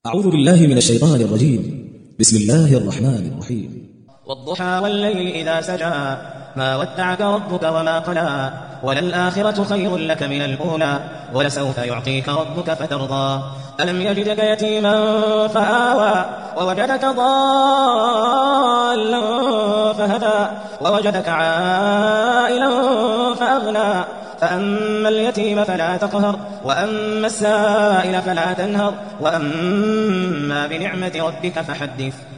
أعوذ بالله من الشيطان الرجيم. بسم الله الرحمن الرحيم. والضحى والليل إذا سجى ما ودعك ربك وما قلى وللآخرة خير لك من الأولى ولسوف يعطيك ربك فترضى ألم يجدك يتيما فآوى ووجدك ضالا فهدى ووجدك عائلا فأغنى فأما اليتيم فلا تقهر وأما السائل فلا تنهر وأما بنعمة ربك فحدث.